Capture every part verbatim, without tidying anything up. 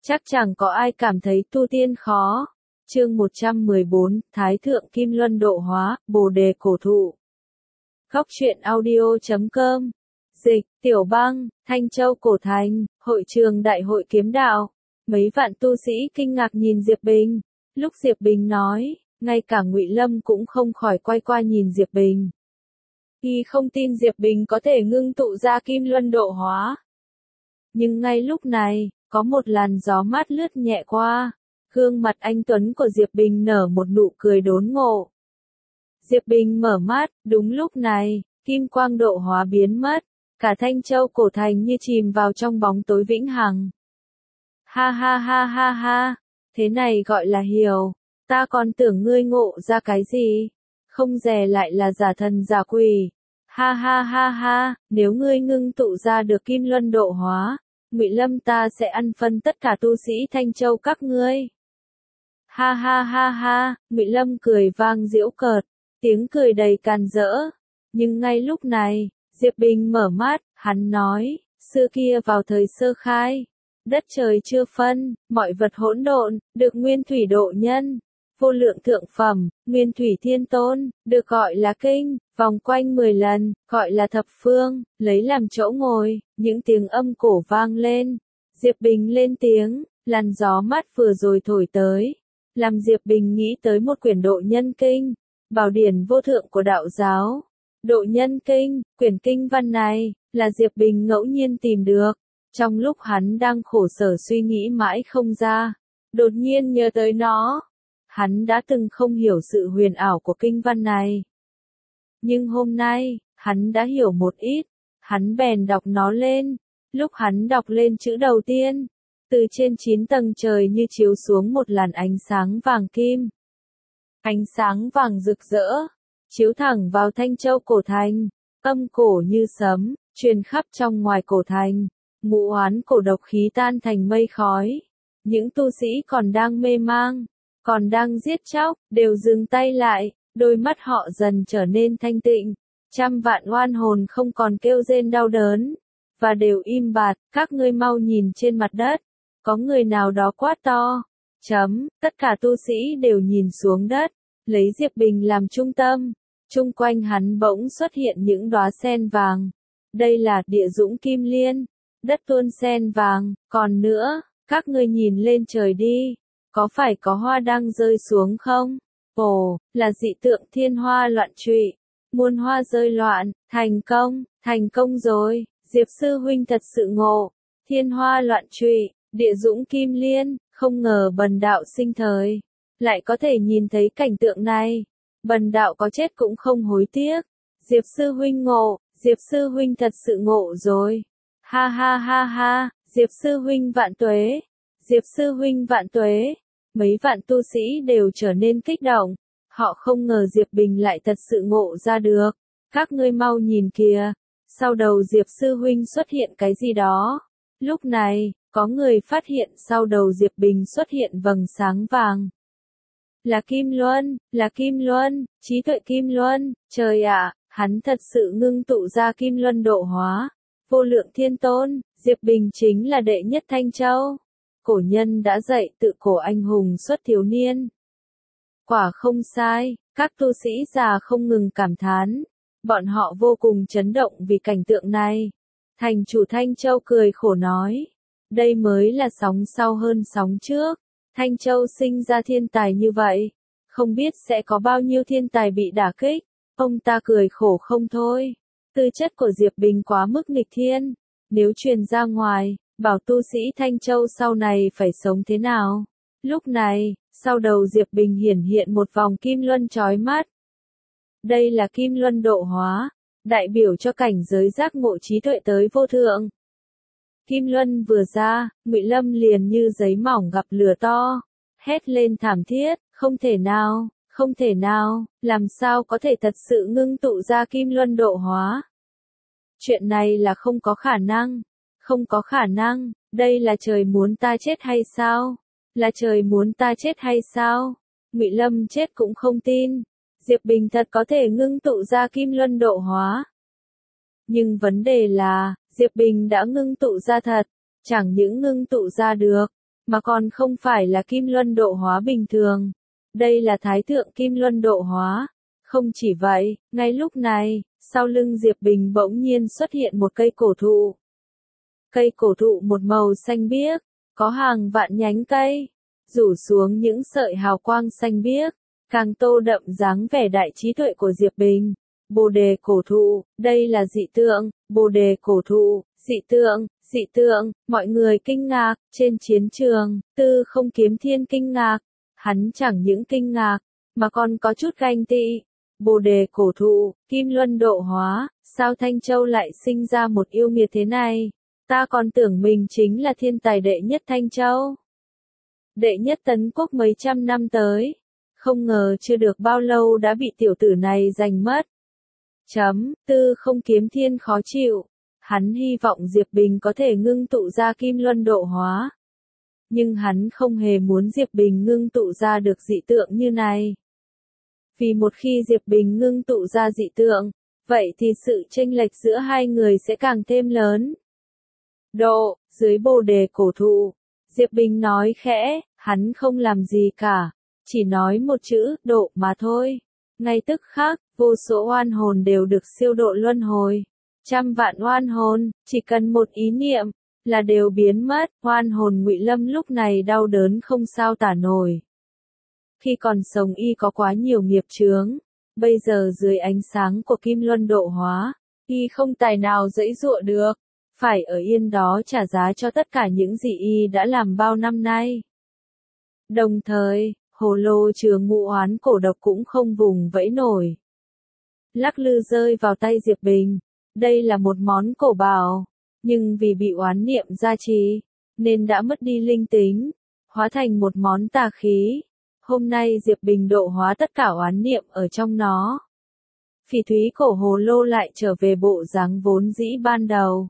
Chắc chẳng có ai cảm thấy tu tiên khó. Chương một trăm mười bốn, Thái thượng Kim Luân độ hóa, Bồ đề cổ thụ. Góc truyện audio chấm com. Dịch, Tiểu Bang, Thanh Châu Cổ Thành, hội trường đại hội kiếm đạo. Mấy vạn tu sĩ kinh ngạc nhìn Diệp Bình. Lúc Diệp Bình nói, ngay cả Ngụy Lâm cũng không khỏi quay qua nhìn Diệp Bình. Y không tin Diệp Bình có thể ngưng tụ ra Kim Luân độ hóa. Nhưng ngay lúc này, có một làn gió mát lướt nhẹ qua. Gương mặt anh tuấn của Diệp Bình nở một nụ cười đốn ngộ. Diệp Bình mở mắt, đúng lúc này, kim quang độ hóa biến mất, cả Thanh Châu Cổ Thành như chìm vào trong bóng tối vĩnh hằng. Ha ha ha ha ha, thế này gọi là hiểu, ta còn tưởng ngươi ngộ ra cái gì, không dè lại là giả thần giả quỷ. Ha ha ha ha, nếu ngươi ngưng tụ ra được Kim Luân độ hóa, Ngụy Lâm ta sẽ ăn phân tất cả tu sĩ Thanh Châu các ngươi. Ha ha ha ha, Ngụy Lâm cười vang giễu cợt, tiếng cười đầy càn rỡ. Nhưng ngay lúc này, Diệp Bình mở mắt, hắn nói, xưa kia vào thời sơ khai, đất trời chưa phân, mọi vật hỗn độn, được nguyên thủy độ nhân, vô lượng thượng phẩm, nguyên thủy thiên tôn, được gọi là kinh, vòng quanh mười lần, gọi là thập phương, lấy làm chỗ ngồi, những tiếng âm cổ vang lên. Diệp Bình lên tiếng, làn gió mát vừa rồi thổi tới, làm Diệp Bình nghĩ tới một quyển độ nhân kinh, bảo điển vô thượng của đạo giáo. Độ nhân kinh, quyển kinh văn này, là Diệp Bình ngẫu nhiên tìm được. Trong lúc hắn đang khổ sở suy nghĩ mãi không ra, đột nhiên nhớ tới nó. Hắn đã từng không hiểu sự huyền ảo của kinh văn này. Nhưng hôm nay, hắn đã hiểu một ít, hắn bèn đọc nó lên. Lúc hắn đọc lên chữ đầu tiên, từ trên chín tầng trời như chiếu xuống một làn ánh sáng vàng kim. Ánh sáng vàng rực rỡ, chiếu thẳng vào Thanh Châu Cổ Thành, âm cổ như sấm, truyền khắp trong ngoài cổ thành, ngũ oán cổ độc khí tan thành mây khói. Những tu sĩ còn đang mê mang, còn đang giết chóc, đều dừng tay lại, đôi mắt họ dần trở nên thanh tịnh. Trăm vạn oan hồn không còn kêu rên đau đớn, và đều im bặt. Các ngươi mau nhìn trên mặt đất, có người nào đó quát to. Chấm, tất cả tu sĩ đều nhìn xuống đất, lấy Diệp Bình làm trung tâm. Chung quanh hắn bỗng xuất hiện những đóa sen vàng. Đây là địa dũng kim liên, đất tuôn sen vàng. Còn nữa, các ngươi nhìn lên trời đi, có phải có hoa đang rơi xuống không? Ồ, là dị tượng thiên hoa loạn trụy, muôn hoa rơi loạn, thành công, thành công rồi. Diệp sư huynh thật sự ngộ, thiên hoa loạn trụy, địa dũng kim liên, không ngờ bần đạo sinh thời, lại có thể nhìn thấy cảnh tượng này. Bần đạo có chết cũng không hối tiếc. Diệp sư huynh ngộ, Diệp sư huynh thật sự ngộ rồi. Ha ha ha ha, Diệp sư huynh vạn tuế, Diệp sư huynh vạn tuế. Mấy vạn tu sĩ đều trở nên kích động, họ không ngờ Diệp Bình lại thật sự ngộ ra được. Các ngươi mau nhìn kìa, sau đầu Diệp sư huynh xuất hiện cái gì đó. Lúc này, có người phát hiện sau đầu Diệp Bình xuất hiện vầng sáng vàng. Là Kim Luân, là Kim Luân, trí tuệ Kim Luân. Trời ạ, hắn thật sự ngưng tụ ra Kim Luân độ hóa. Vô lượng thiên tôn, Diệp Bình chính là đệ nhất Thanh Châu. Cổ nhân đã dạy tự cổ anh hùng xuất thiếu niên. Quả không sai, các tu sĩ già không ngừng cảm thán. Bọn họ vô cùng chấn động vì cảnh tượng này. Thành chủ Thanh Châu cười khổ nói, đây mới là sóng sau hơn sóng trước. Thanh Châu sinh ra thiên tài như vậy, không biết sẽ có bao nhiêu thiên tài bị đả kích. Ông ta cười khổ không thôi. Tư chất của Diệp Bình quá mức nghịch thiên, nếu truyền ra ngoài, bảo tu sĩ Thanh Châu sau này phải sống thế nào. Lúc này, sau đầu Diệp Bình hiển hiện một vòng kim luân chói mắt. Đây là Kim Luân độ hóa, đại biểu cho cảnh giới giác ngộ trí tuệ tới vô thượng. Kim Luân vừa ra, Ngụy Lâm liền như giấy mỏng gặp lửa to, hét lên thảm thiết, không thể nào, không thể nào, làm sao có thể thật sự ngưng tụ ra Kim Luân độ hóa. Chuyện này là không có khả năng, không có khả năng, đây là trời muốn ta chết hay sao? Là trời muốn ta chết hay sao? Ngụy Lâm chết cũng không tin, Diệp Bình thật có thể ngưng tụ ra Kim Luân độ hóa. Nhưng vấn đề là, Diệp Bình đã ngưng tụ ra thật, chẳng những ngưng tụ ra được, mà còn không phải là kim luân độ hóa bình thường. Đây là thái thượng kim luân độ hóa. Không chỉ vậy, ngay lúc này, sau lưng Diệp Bình bỗng nhiên xuất hiện một cây cổ thụ. Cây cổ thụ một màu xanh biếc, có hàng vạn nhánh cây, rủ xuống những sợi hào quang xanh biếc, càng tô đậm dáng vẻ đại trí tuệ của Diệp Bình. Bồ đề cổ thụ, đây là dị tượng, bồ đề cổ thụ, dị tượng, dị tượng, mọi người kinh ngạc, trên chiến trường, Tư Không Kiếm Thiên kinh ngạc, hắn chẳng những kinh ngạc, mà còn có chút ganh tị. Bồ đề cổ thụ, kim luân độ hóa, sao Thanh Châu lại sinh ra một yêu nghiệt thế này? Ta còn tưởng mình chính là thiên tài đệ nhất Thanh Châu. Đệ nhất Tấn Quốc mấy trăm năm tới. Không ngờ chưa được bao lâu đã bị tiểu tử này giành mất. Chấm, Tư Không Kiếm Thiên khó chịu. Hắn hy vọng Diệp Bình có thể ngưng tụ ra kim luân độ hóa. Nhưng hắn không hề muốn Diệp Bình ngưng tụ ra được dị tượng như này. Vì một khi Diệp Bình ngưng tụ ra dị tượng, vậy thì sự chênh lệch giữa hai người sẽ càng thêm lớn. Độ, dưới bồ đề cổ thụ, Diệp Bình nói khẽ, hắn không làm gì cả, chỉ nói một chữ, độ mà thôi. Ngay tức khắc, vô số oan hồn đều được siêu độ luân hồi. Trăm vạn oan hồn, chỉ cần một ý niệm, là đều biến mất. Oan hồn Ngụy Lâm lúc này đau đớn không sao tả nổi. Khi còn sống y có quá nhiều nghiệp chướng, bây giờ dưới ánh sáng của kim luân độ hóa, y không tài nào dãy dụa được, phải ở yên đó trả giá cho tất cả những gì y đã làm bao năm nay. Đồng thời, hồ lô chứa ngũ oán cổ độc cũng không vùng vẫy nổi. Lắc lư rơi vào tay Diệp Bình, đây là một món cổ bảo, nhưng vì bị oán niệm gia trì, nên đã mất đi linh tính, hóa thành một món tà khí. Hôm nay Diệp Bình độ hóa tất cả oán niệm ở trong nó. Phỉ thúy cổ hồ lô lại trở về bộ dáng vốn dĩ ban đầu.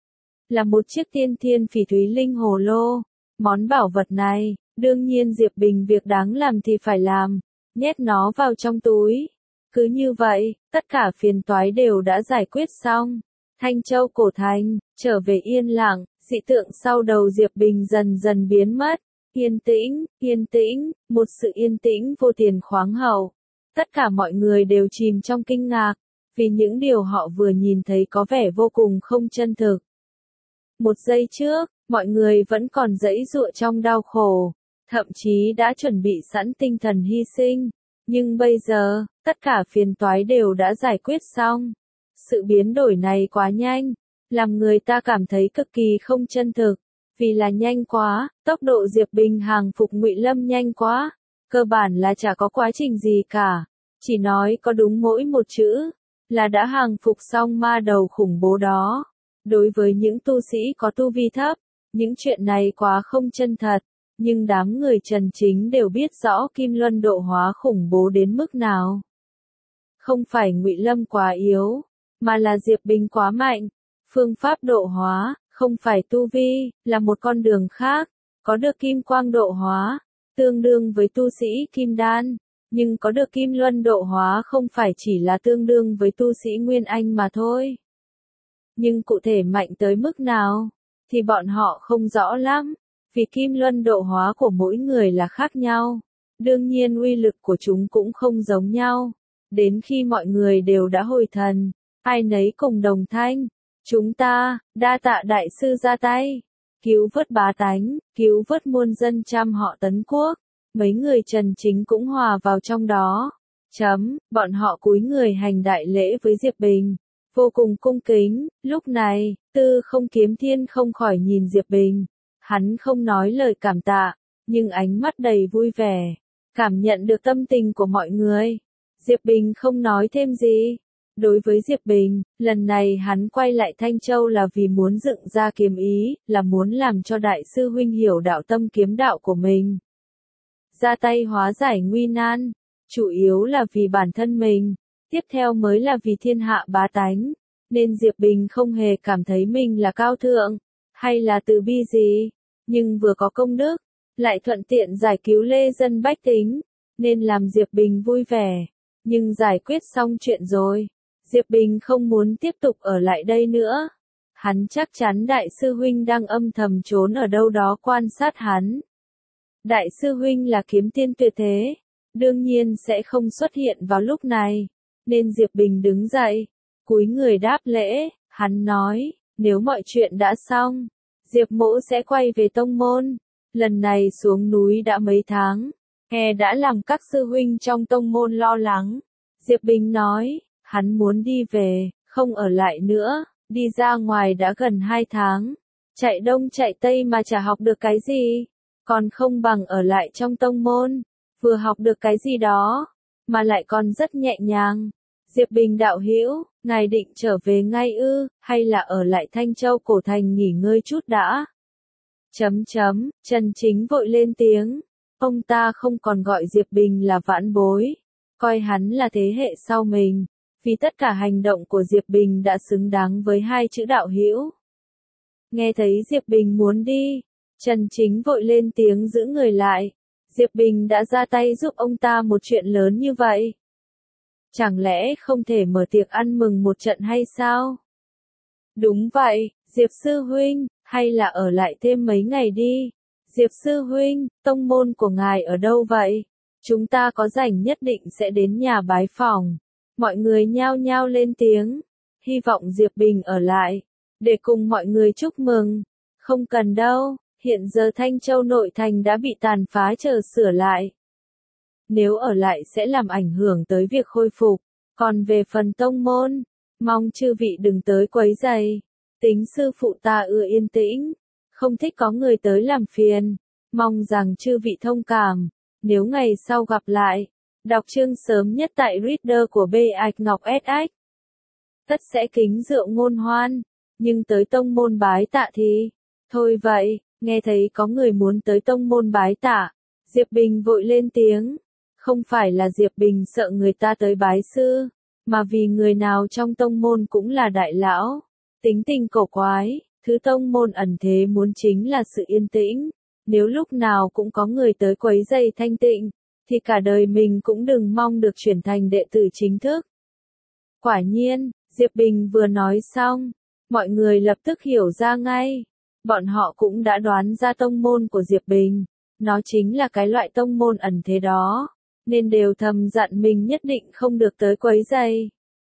Là một chiếc tiên thiên phỉ thúy linh hồ lô. Món bảo vật này, đương nhiên Diệp Bình việc đáng làm thì phải làm, nhét nó vào trong túi. Cứ như vậy, tất cả phiền toái đều đã giải quyết xong. Thanh Châu cổ thành, trở về yên lặng, dị tượng sau đầu Diệp Bình dần dần biến mất. Yên tĩnh, yên tĩnh, một sự yên tĩnh vô tiền khoáng hậu. Tất cả mọi người đều chìm trong kinh ngạc, vì những điều họ vừa nhìn thấy có vẻ vô cùng không chân thực. Một giây trước, mọi người vẫn còn giãy giụa trong đau khổ, thậm chí đã chuẩn bị sẵn tinh thần hy sinh. Nhưng bây giờ, tất cả phiền toái đều đã giải quyết xong. Sự biến đổi này quá nhanh, làm người ta cảm thấy cực kỳ không chân thực. Vì là nhanh quá, tốc độ Diệp Bình hàng phục Ngụy Lâm nhanh quá, cơ bản là chả có quá trình gì cả, chỉ nói có đúng mỗi một chữ, là đã hàng phục xong ma đầu khủng bố đó. Đối với những tu sĩ có tu vi thấp, những chuyện này quá không chân thật, nhưng đám người Trần Chính đều biết rõ Kim Luân độ hóa khủng bố đến mức nào. Không phải Ngụy Lâm quá yếu, mà là Diệp Bình quá mạnh. Phương pháp độ hóa không phải tu vi, là một con đường khác, có được kim quang độ hóa, tương đương với tu sĩ kim đan, nhưng có được kim luân độ hóa không phải chỉ là tương đương với tu sĩ nguyên anh mà thôi. Nhưng cụ thể mạnh tới mức nào, thì bọn họ không rõ lắm, vì kim luân độ hóa của mỗi người là khác nhau, đương nhiên uy lực của chúng cũng không giống nhau. Đến khi mọi người đều đã hồi thần, ai nấy cùng đồng thanh. Chúng ta, đa tạ đại sư ra tay, cứu vớt bá tánh, cứu vớt muôn dân trăm họ Tấn Quốc, mấy người Trần Chính cũng hòa vào trong đó. Chấm, bọn họ cúi người hành đại lễ với Diệp Bình, vô cùng cung kính. Lúc này, Tư Không Kiếm Thiên không khỏi nhìn Diệp Bình, hắn không nói lời cảm tạ, nhưng ánh mắt đầy vui vẻ, cảm nhận được tâm tình của mọi người. Diệp Bình không nói thêm gì. Đối với Diệp Bình, lần này hắn quay lại Thanh Châu là vì muốn dựng ra kiếm ý, là muốn làm cho đại sư huynh hiểu đạo tâm kiếm đạo của mình. Ra tay hóa giải nguy nan, chủ yếu là vì bản thân mình, tiếp theo mới là vì thiên hạ bá tánh, nên Diệp Bình không hề cảm thấy mình là cao thượng, hay là từ bi gì, nhưng vừa có công đức, lại thuận tiện giải cứu lê dân bách tính, nên làm Diệp Bình vui vẻ, nhưng giải quyết xong chuyện rồi. Diệp Bình không muốn tiếp tục ở lại đây nữa. Hắn chắc chắn đại sư huynh đang âm thầm trốn ở đâu đó quan sát hắn. Đại sư huynh là kiếm tiên tuyệt thế, đương nhiên sẽ không xuất hiện vào lúc này, nên Diệp Bình đứng dậy, cúi người đáp lễ, hắn nói, nếu mọi chuyện đã xong, Diệp mỗ sẽ quay về tông môn, lần này xuống núi đã mấy tháng, e đã làm các sư huynh trong tông môn lo lắng. Diệp Bình nói, hắn muốn đi về, không ở lại nữa, đi ra ngoài đã gần hai tháng, chạy đông chạy tây mà chả học được cái gì, còn không bằng ở lại trong tông môn, vừa học được cái gì đó, mà lại còn rất nhẹ nhàng. Diệp Bình đạo hữu, ngài định trở về ngay ư, hay là ở lại Thanh Châu cổ thành nghỉ ngơi chút đã? Chấm chấm, Trần Chính vội lên tiếng, ông ta không còn gọi Diệp Bình là vãn bối, coi hắn là thế hệ sau mình, vì tất cả hành động của Diệp Bình đã xứng đáng với hai chữ đạo hữu. Nghe thấy Diệp Bình muốn đi, Trần Chính vội lên tiếng giữ người lại, Diệp Bình đã ra tay giúp ông ta một chuyện lớn như vậy. Chẳng lẽ không thể mở tiệc ăn mừng một trận hay sao? Đúng vậy, Diệp sư huynh, hay là ở lại thêm mấy ngày đi. Diệp sư huynh, tông môn của ngài ở đâu vậy? Chúng ta có rảnh nhất định sẽ đến nhà bái phỏng. Mọi người nhao nhao lên tiếng, hy vọng Diệp Bình ở lại, để cùng mọi người chúc mừng. Không cần đâu, hiện giờ Thanh Châu nội thành đã bị tàn phá chờ sửa lại. Nếu ở lại sẽ làm ảnh hưởng tới việc khôi phục, còn về phần tông môn, mong chư vị đừng tới quấy rầy. Tính sư phụ ta ưa yên tĩnh, không thích có người tới làm phiền, mong rằng chư vị thông cảm, nếu ngày sau gặp lại, đọc chương sớm nhất tại Reader của B Ạch Ngọc ét ích. Tất sẽ kính rượu ngôn hoan, nhưng tới tông môn bái tạ thì, thôi vậy, nghe thấy có người muốn tới tông môn bái tạ, Diệp Bình vội lên tiếng, không phải là Diệp Bình sợ người ta tới bái sư, mà vì người nào trong tông môn cũng là đại lão, tính tình cổ quái, thứ tông môn ẩn thế muốn chính là sự yên tĩnh, nếu lúc nào cũng có người tới quấy rầy thanh tịnh, thì cả đời mình cũng đừng mong được chuyển thành đệ tử chính thức. Quả nhiên, Diệp Bình vừa nói xong, mọi người lập tức hiểu ra ngay, bọn họ cũng đã đoán ra tông môn của Diệp Bình, nó chính là cái loại tông môn ẩn thế đó, nên đều thầm dặn mình nhất định không được tới quấy rầy.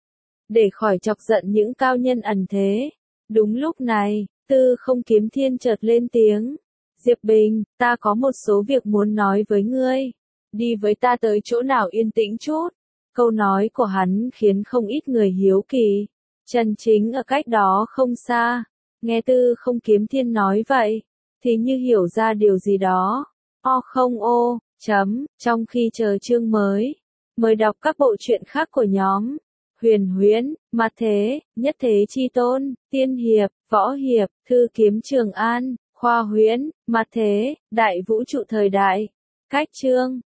Để khỏi chọc giận những cao nhân ẩn thế. Đúng lúc này, Tư Không Kiếm Thiên chợt lên tiếng. Diệp Bình, ta có một số việc muốn nói với ngươi. Đi với ta tới chỗ nào yên tĩnh chút. Câu nói của hắn khiến không ít người hiếu kỳ. Trần Chính ở cách đó không xa. Nghe Tư Không Kiếm Thiên nói vậy, thì như hiểu ra điều gì đó. O không ô, chấm, trong khi chờ chương mới. Mời đọc các bộ truyện khác của nhóm. Huyền Huyễn, Mặt Thế, Nhất Thế Chi Tôn, Tiên Hiệp, Võ Hiệp, Thư Kiếm Trường An, Khoa Huyễn, Mặt Thế, Đại Vũ Trụ Thời Đại. Cách chương